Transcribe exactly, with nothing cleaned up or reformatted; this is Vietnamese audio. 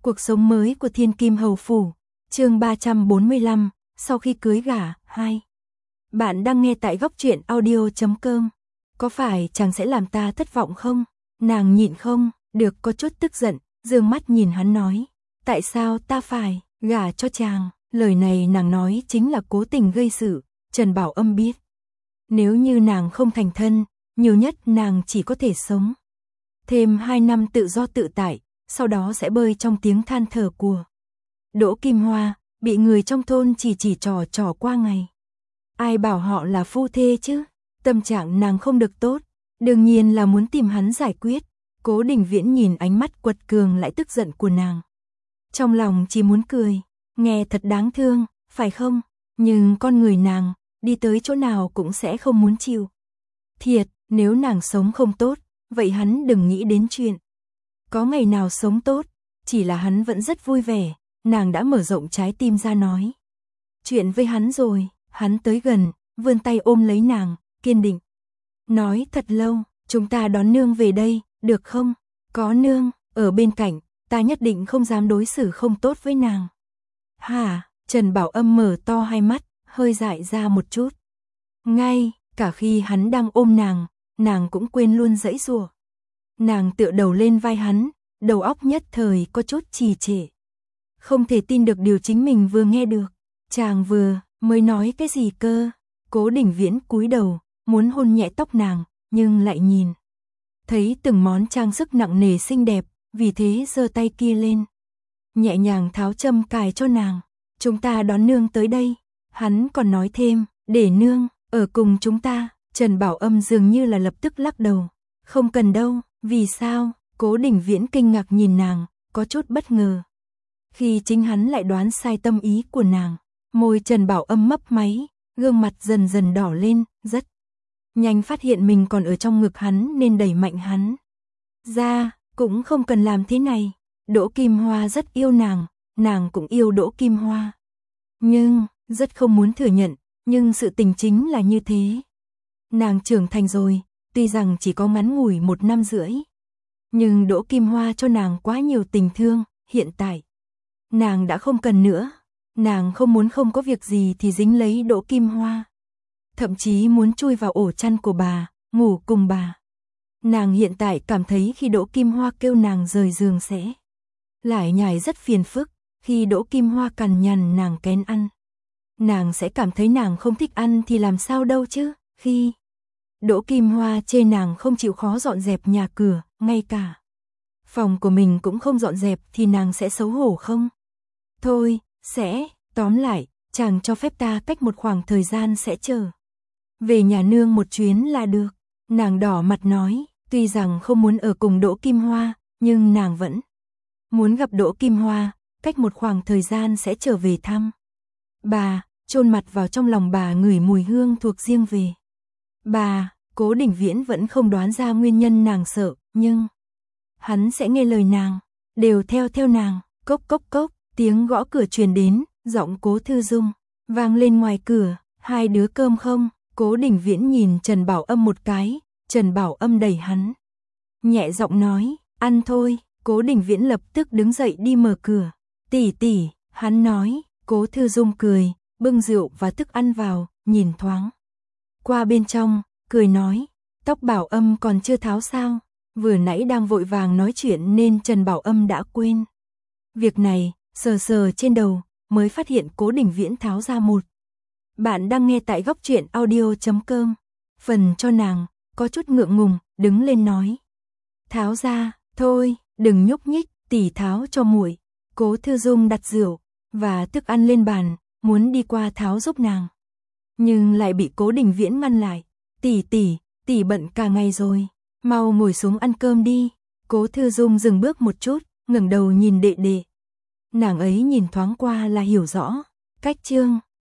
Cuộc sống mới của Thiên Kim Hầu Phủ, chương ba trăm bốn mươi lăm, sau khi cưới gả, hai. Bạn đang nghe tại góc truyện audio chấm com. Có phải chàng sẽ làm ta thất vọng không? Nàng nhịn không, được có chút tức giận, dương mắt nhìn hắn nói. Tại sao ta phải gả cho chàng? Lời này nàng nói chính là cố tình gây sự, Trần Bảo Âm biết. Nếu như nàng không thành thân, nhiều nhất nàng chỉ có thể sống thêm hai năm tự do tự tại, sau đó sẽ bơi trong tiếng than thở của Đỗ Kim Hoa, bị người trong thôn chỉ chỉ trò trò qua ngày. Ai bảo họ là phu thê chứ? Tâm trạng nàng không được tốt, đương nhiên là muốn tìm hắn giải quyết. Cố Đình Viễn nhìn ánh mắt quật cường lại tức giận của nàng, trong lòng chỉ muốn cười, nghe thật đáng thương, phải không? Nhưng con người nàng, đi tới chỗ nào cũng sẽ không muốn chịu thiệt, nếu nàng sống không tốt, vậy hắn đừng nghĩ đến chuyện có ngày nào sống tốt, chỉ là hắn vẫn rất vui vẻ, nàng đã mở rộng trái tim ra nói chuyện với hắn rồi. Hắn tới gần, vươn tay ôm lấy nàng, kiên định nói thật lâu, chúng ta đón nương về đây, được không? Có nương ở bên cạnh, ta nhất định không dám đối xử không tốt với nàng. Hả? Trần Bảo Âm mở to hai mắt, hơi dại ra một chút. Ngay cả khi hắn đang ôm nàng, nàng cũng quên luôn giãy giụa. Nàng tựa đầu lên vai hắn, đầu óc nhất thời có chút trì trệ. Không thể tin được điều chính mình vừa nghe được. Chàng vừa mới nói cái gì cơ? Cố Đình Viễn cúi đầu, muốn hôn nhẹ tóc nàng, nhưng lại nhìn thấy từng món trang sức nặng nề xinh đẹp, vì thế giơ tay kia lên, nhẹ nhàng tháo châm cài cho nàng. Chúng ta đón nương tới đây. Hắn còn nói thêm, để nương ở cùng chúng ta. Trần Bảo Âm dường như là lập tức lắc đầu. Không cần đâu. Vì sao? Cố Đình Viễn kinh ngạc nhìn nàng, có chút bất ngờ. Khi chính hắn lại đoán sai tâm ý của nàng, môi Trần Bảo Âm mấp máy, gương mặt dần dần đỏ lên, rất nhanh phát hiện mình còn ở trong ngực hắn nên đẩy mạnh hắn ra. Cũng không cần làm thế này. Đỗ Kim Hoa rất yêu nàng, nàng cũng yêu Đỗ Kim Hoa. Nhưng, rất không muốn thừa nhận, nhưng sự tình chính là như thế. Nàng trưởng thành rồi, tuy rằng chỉ có ngắn ngủi một năm rưỡi, nhưng Đỗ Kim Hoa cho nàng quá nhiều tình thương, hiện tại nàng đã không cần nữa. Nàng không muốn không có việc gì thì dính lấy Đỗ Kim Hoa, thậm chí muốn chui vào ổ chăn của bà, ngủ cùng bà. Nàng hiện tại cảm thấy khi Đỗ Kim Hoa kêu nàng rời giường sẽ lải nhải rất phiền phức, khi Đỗ Kim Hoa cằn nhằn nàng kén ăn, nàng sẽ cảm thấy nàng không thích ăn thì làm sao đâu chứ. Khi Đỗ Kim Hoa chê nàng không chịu khó dọn dẹp nhà cửa, ngay cả phòng của mình cũng không dọn dẹp thì nàng sẽ xấu hổ không? Thôi, sẽ, tóm lại, chàng cho phép ta cách một khoảng thời gian sẽ trở về nhà nương một chuyến là được. Nàng đỏ mặt nói, tuy rằng không muốn ở cùng Đỗ Kim Hoa, nhưng nàng vẫn muốn gặp Đỗ Kim Hoa, cách một khoảng thời gian sẽ trở về thăm bà, chôn mặt vào trong lòng bà ngửi mùi hương thuộc riêng về bà. Cố Đình Viễn vẫn không đoán ra nguyên nhân nàng sợ, nhưng hắn sẽ nghe lời nàng, đều theo theo nàng. Cốc cốc cốc, tiếng gõ cửa truyền đến, giọng Cố Thư Dung vang lên ngoài cửa. Hai đứa cơm không? Cố Đình Viễn nhìn Trần Bảo Âm một cái, Trần Bảo Âm đẩy hắn, nhẹ giọng nói, ăn thôi. Cố Đình Viễn lập tức đứng dậy đi mở cửa. Tỷ tỷ, hắn nói. Cố Thư Dung cười, bưng rượu và thức ăn vào, nhìn thoáng qua bên trong, cười nói, tóc Bảo Âm còn chưa tháo sao? Vừa nãy đang vội vàng nói chuyện nên Trần Bảo Âm đã quên việc này, sờ sờ trên đầu, mới phát hiện Cố Đình Viễn tháo ra một. Bạn đang nghe tại góc truyện audio chấm com. Phần cho nàng, có chút ngượng ngùng, đứng lên nói. Tháo ra, thôi, đừng nhúc nhích, tỷ tháo cho muội. Cố Thư Dung đặt rượu và thức ăn lên bàn, muốn đi qua tháo giúp nàng, nhưng lại bị Cố Đình Viễn ngăn lại. Tỷ tỷ, tỷ bận cả ngày rồi, mau ngồi xuống ăn cơm đi. Cố Thư Dung dừng bước một chút, ngẩng đầu nhìn đệ đệ. Nàng ấy nhìn thoáng qua là hiểu rõ cách chương